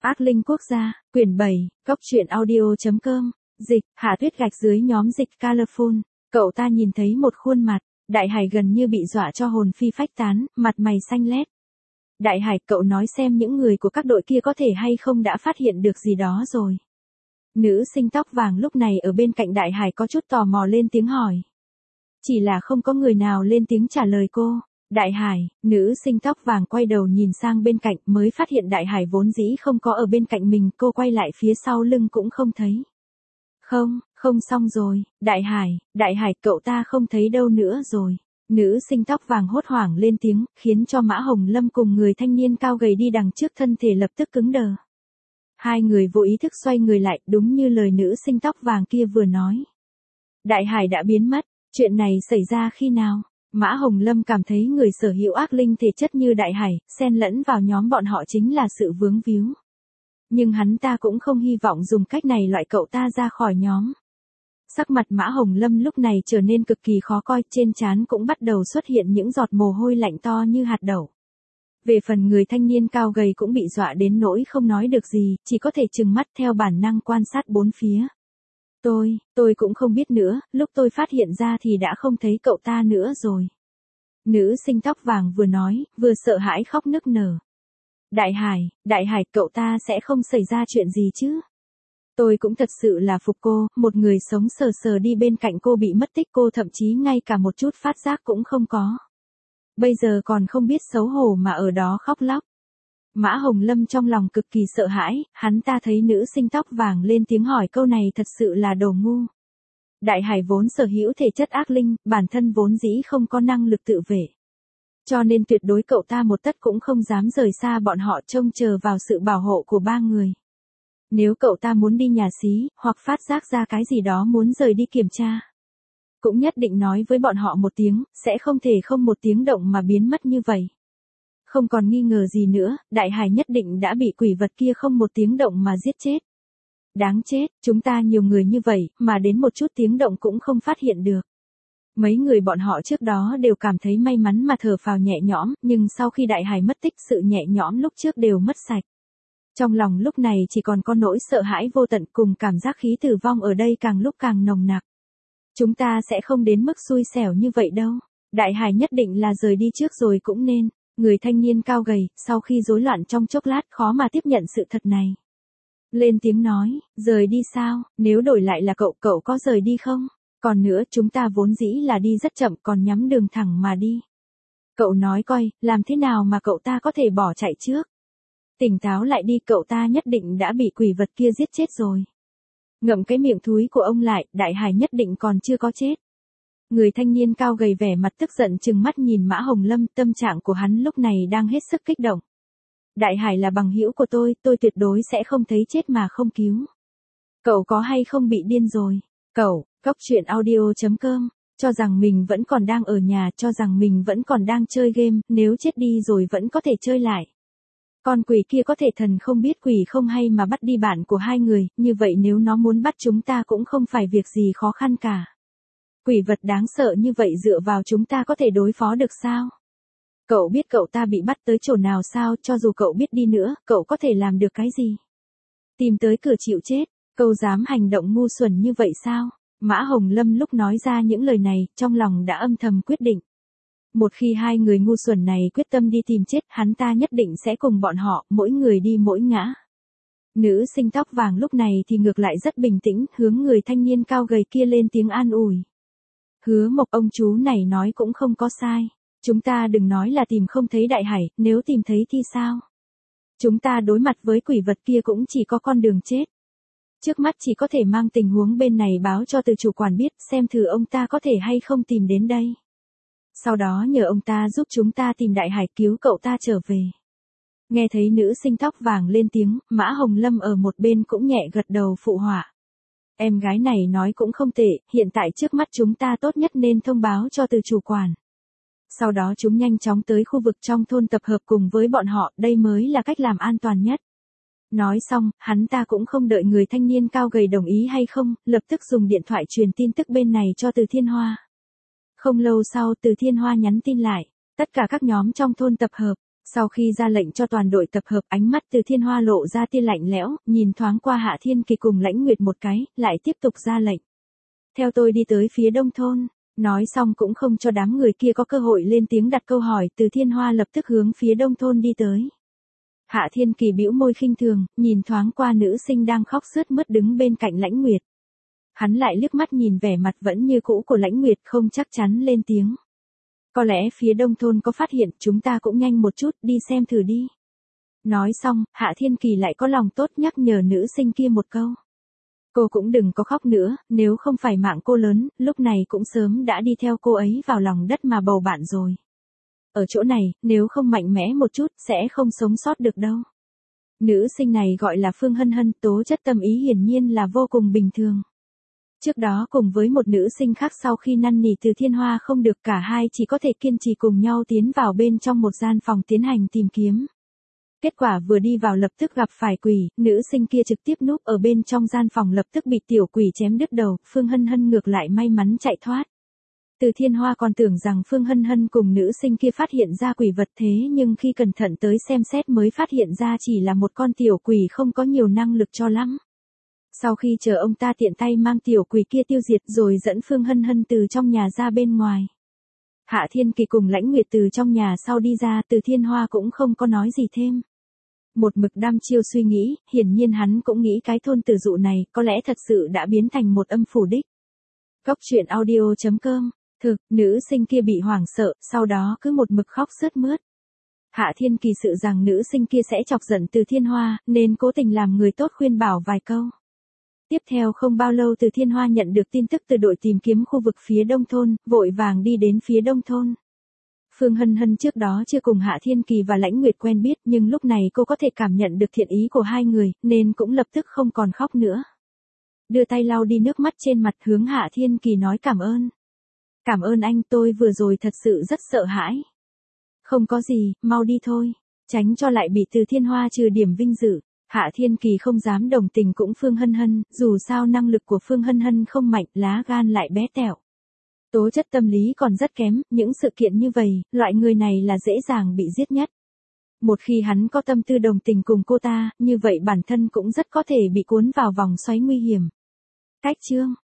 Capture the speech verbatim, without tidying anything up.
Ác linh quốc gia, quyển bảy, góc truyện audio chấm com, dịch, Hạ Tuyết gạch dưới nhóm dịch Colorful, cậu ta nhìn thấy một khuôn mặt, Đại Hải gần như bị dọa cho hồn phi phách tán, mặt mày xanh lét. Đại Hải, cậu nói xem những người của các đội kia có thể hay không đã phát hiện được gì đó rồi. Nữ sinh tóc vàng lúc này ở bên cạnh Đại Hải có chút tò mò lên tiếng hỏi. Chỉ là không có người nào lên tiếng trả lời cô. Đại Hải, nữ sinh tóc vàng quay đầu nhìn sang bên cạnh mới phát hiện Đại Hải vốn dĩ không có ở bên cạnh mình, cô quay lại phía sau lưng cũng không thấy. Không, không xong rồi, Đại Hải, Đại Hải cậu ta không thấy đâu nữa rồi. Nữ sinh tóc vàng hốt hoảng lên tiếng, khiến cho Mã Hồng Lâm cùng người thanh niên cao gầy đi đằng trước thân thể lập tức cứng đờ. Hai người vô ý thức xoay người lại, đúng như lời nữ sinh tóc vàng kia vừa nói. Đại Hải đã biến mất, chuyện này xảy ra khi nào? Mã Hồng Lâm cảm thấy người sở hữu ác linh thể chất như Đại Hải, xen lẫn vào nhóm bọn họ chính là sự vướng víu. Nhưng hắn ta cũng không hy vọng dùng cách này loại cậu ta ra khỏi nhóm. Sắc mặt Mã Hồng Lâm lúc này trở nên cực kỳ khó coi, trên trán cũng bắt đầu xuất hiện những giọt mồ hôi lạnh to như hạt đậu. Về phần người thanh niên cao gầy cũng bị dọa đến nỗi không nói được gì, chỉ có thể trừng mắt theo bản năng quan sát bốn phía. Tôi, tôi cũng không biết nữa, lúc tôi phát hiện ra thì đã không thấy cậu ta nữa rồi. Nữ sinh tóc vàng vừa nói, vừa sợ hãi khóc nức nở. Đại Hải, Đại Hải, cậu ta sẽ không xảy ra chuyện gì chứ? Tôi cũng thật sự là phục cô, một người sống sờ sờ đi bên cạnh cô bị mất tích, cô thậm chí ngay cả một chút phát giác cũng không có. Bây giờ còn không biết xấu hổ mà ở đó khóc lóc. Mã Hồng Lâm trong lòng cực kỳ sợ hãi, hắn ta thấy nữ sinh tóc vàng lên tiếng hỏi câu này thật sự là đồ ngu. Đại Hải vốn sở hữu thể chất ác linh, bản thân vốn dĩ không có năng lực tự vệ. Cho nên tuyệt đối cậu ta một tấc cũng không dám rời xa bọn họ, trông chờ vào sự bảo hộ của ba người. Nếu cậu ta muốn đi nhà xí, hoặc phát giác ra cái gì đó muốn rời đi kiểm tra, cũng nhất định nói với bọn họ một tiếng, sẽ không thể không một tiếng động mà biến mất như vậy. Không còn nghi ngờ gì nữa, Đại Hải nhất định đã bị quỷ vật kia không một tiếng động mà giết chết. Đáng chết, chúng ta nhiều người như vậy, mà đến một chút tiếng động cũng không phát hiện được. Mấy người bọn họ trước đó đều cảm thấy may mắn mà thở phào nhẹ nhõm, nhưng sau khi Đại Hải mất tích, sự nhẹ nhõm lúc trước đều mất sạch. Trong lòng lúc này chỉ còn có nỗi sợ hãi vô tận cùng cảm giác khí tử vong ở đây càng lúc càng nồng nặc. Chúng ta sẽ không đến mức xui xẻo như vậy đâu. Đại Hải nhất định là rời đi trước rồi cũng nên. Người thanh niên cao gầy, sau khi rối loạn trong chốc lát khó mà tiếp nhận sự thật này. Lên tiếng nói, rời đi sao, nếu đổi lại là cậu, cậu có rời đi không? Còn nữa, chúng ta vốn dĩ là đi rất chậm còn nhắm đường thẳng mà đi. Cậu nói coi, làm thế nào mà cậu ta có thể bỏ chạy trước? Tỉnh táo lại đi, cậu ta nhất định đã bị quỷ vật kia giết chết rồi. Ngậm cái miệng thúi của ông lại, Đại Hải nhất định còn chưa có chết. Người thanh niên cao gầy vẻ mặt tức giận trừng mắt nhìn Mã Hồng Lâm, tâm trạng của hắn lúc này đang hết sức kích động. Đại Hải là bằng hữu của tôi, tôi tuyệt đối sẽ không thấy chết mà không cứu. Cậu có hay không bị điên rồi? Cậu, góc truyện audio chấm com, cho rằng mình vẫn còn đang ở nhà, cho rằng mình vẫn còn đang chơi game, nếu chết đi rồi vẫn có thể chơi lại. Con quỷ kia có thể thần không biết quỷ không hay mà bắt đi bạn của hai người, như vậy nếu nó muốn bắt chúng ta cũng không phải việc gì khó khăn cả. Quỷ vật đáng sợ như vậy dựa vào chúng ta có thể đối phó được sao? Cậu biết cậu ta bị bắt tới chỗ nào sao? Cho dù cậu biết đi nữa, cậu có thể làm được cái gì? Tìm tới cửa chịu chết, cậu dám hành động ngu xuẩn như vậy sao? Mã Hồng Lâm lúc nói ra những lời này, trong lòng đã âm thầm quyết định. Một khi hai người ngu xuẩn này quyết tâm đi tìm chết, hắn ta nhất định sẽ cùng bọn họ, mỗi người đi mỗi ngã. Nữ sinh tóc vàng lúc này thì ngược lại rất bình tĩnh, hướng người thanh niên cao gầy kia lên tiếng an ủi. Hứa Mộc, ông chú này nói cũng không có sai. Chúng ta đừng nói là tìm không thấy Đại Hải, nếu tìm thấy thì sao? Chúng ta đối mặt với quỷ vật kia cũng chỉ có con đường chết. Trước mắt chỉ có thể mang tình huống bên này báo cho từ chủ quản biết, xem thử ông ta có thể hay không tìm đến đây. Sau đó nhờ ông ta giúp chúng ta tìm Đại Hải, cứu cậu ta trở về. Nghe thấy nữ sinh tóc vàng lên tiếng, Mã Hồng Lâm ở một bên cũng nhẹ gật đầu phụ họa. Em gái này nói cũng không tệ, hiện tại trước mắt chúng ta tốt nhất nên thông báo cho từ chủ quản. Sau đó chúng nhanh chóng tới khu vực trong thôn tập hợp cùng với bọn họ, đây mới là cách làm an toàn nhất. Nói xong, hắn ta cũng không đợi người thanh niên cao gầy đồng ý hay không, lập tức dùng điện thoại truyền tin tức bên này cho Từ Thiên Hoa. Không lâu sau Từ Thiên Hoa nhắn tin lại, tất cả các nhóm trong thôn tập hợp. Sau khi ra lệnh cho toàn đội tập hợp, ánh mắt Từ Thiên Hoa lộ ra tia lạnh lẽo, nhìn thoáng qua Hạ Thiên Kỳ cùng Lãnh Nguyệt một cái, lại tiếp tục ra lệnh. Theo tôi đi tới phía đông thôn. Nói xong cũng không cho đám người kia có cơ hội lên tiếng đặt câu hỏi, Từ Thiên Hoa lập tức hướng phía đông thôn đi tới. Hạ Thiên Kỳ bĩu môi khinh thường, nhìn thoáng qua nữ sinh đang khóc sướt mướt đứng bên cạnh Lãnh Nguyệt. Hắn lại liếc mắt nhìn vẻ mặt vẫn như cũ của Lãnh Nguyệt, không chắc chắn lên tiếng. Có lẽ phía đông thôn có phát hiện, chúng ta cũng nhanh một chút, đi xem thử đi. Nói xong, Hạ Thiên Kỳ lại có lòng tốt nhắc nhở nữ sinh kia một câu. Cô cũng đừng có khóc nữa, nếu không phải mạng cô lớn, lúc này cũng sớm đã đi theo cô ấy vào lòng đất mà bầu bạn rồi. Ở chỗ này, nếu không mạnh mẽ một chút, sẽ không sống sót được đâu. Nữ sinh này gọi là Phương Hân Hân, tố chất tâm ý hiển nhiên là vô cùng bình thường. Trước đó cùng với một nữ sinh khác, sau khi năn nỉ Từ Thiên Hoa không được, cả hai chỉ có thể kiên trì cùng nhau tiến vào bên trong một gian phòng tiến hành tìm kiếm. Kết quả vừa đi vào lập tức gặp phải quỷ, nữ sinh kia trực tiếp núp ở bên trong gian phòng, lập tức bị tiểu quỷ chém đứt đầu, Phương Hân Hân ngược lại may mắn chạy thoát. Từ Thiên Hoa còn tưởng rằng Phương Hân Hân cùng nữ sinh kia phát hiện ra quỷ vật, thế nhưng khi cẩn thận tới xem xét mới phát hiện ra chỉ là một con tiểu quỷ không có nhiều năng lực cho lắm. Sau khi chờ ông ta tiện tay mang tiểu quỷ kia tiêu diệt rồi dẫn Phương Hân Hân từ trong nhà ra bên ngoài. Hạ Thiên Kỳ cùng Lãnh Nguyệt từ trong nhà sau đi ra, Từ Thiên Hoa cũng không có nói gì thêm. Một mực đăm chiêu suy nghĩ, hiển nhiên hắn cũng nghĩ cái thôn Từ Dụ này có lẽ thật sự đã biến thành một âm phủ đích. Góc truyện audio chấm com. Thực, nữ sinh kia bị hoảng sợ, sau đó cứ một mực khóc sướt mướt. Hạ Thiên Kỳ sự rằng nữ sinh kia sẽ chọc giận Từ Thiên Hoa, nên cố tình làm người tốt khuyên bảo vài câu. Tiếp theo không bao lâu Từ Thiên Hoa nhận được tin tức từ đội tìm kiếm khu vực phía đông thôn, vội vàng đi đến phía đông thôn. Phương Hân Hân trước đó chưa cùng Hạ Thiên Kỳ và Lãnh Nguyệt quen biết, nhưng lúc này cô có thể cảm nhận được thiện ý của hai người, nên cũng lập tức không còn khóc nữa. Đưa tay lau đi nước mắt trên mặt, hướng Hạ Thiên Kỳ nói cảm ơn. Cảm ơn anh, tôi vừa rồi thật sự rất sợ hãi. Không có gì, mau đi thôi, tránh cho lại bị Từ Thiên Hoa trừ điểm vinh dự. Hạ Thiên Kỳ không dám đồng tình cũng Phương Hân Hân, dù sao năng lực của Phương Hân Hân không mạnh, lá gan lại bé tẹo. Tố chất tâm lý còn rất kém, những sự kiện như vậy, loại người này là dễ dàng bị giết nhất. Một khi hắn có tâm tư đồng tình cùng cô ta, như vậy bản thân cũng rất có thể bị cuốn vào vòng xoáy nguy hiểm. Cách chương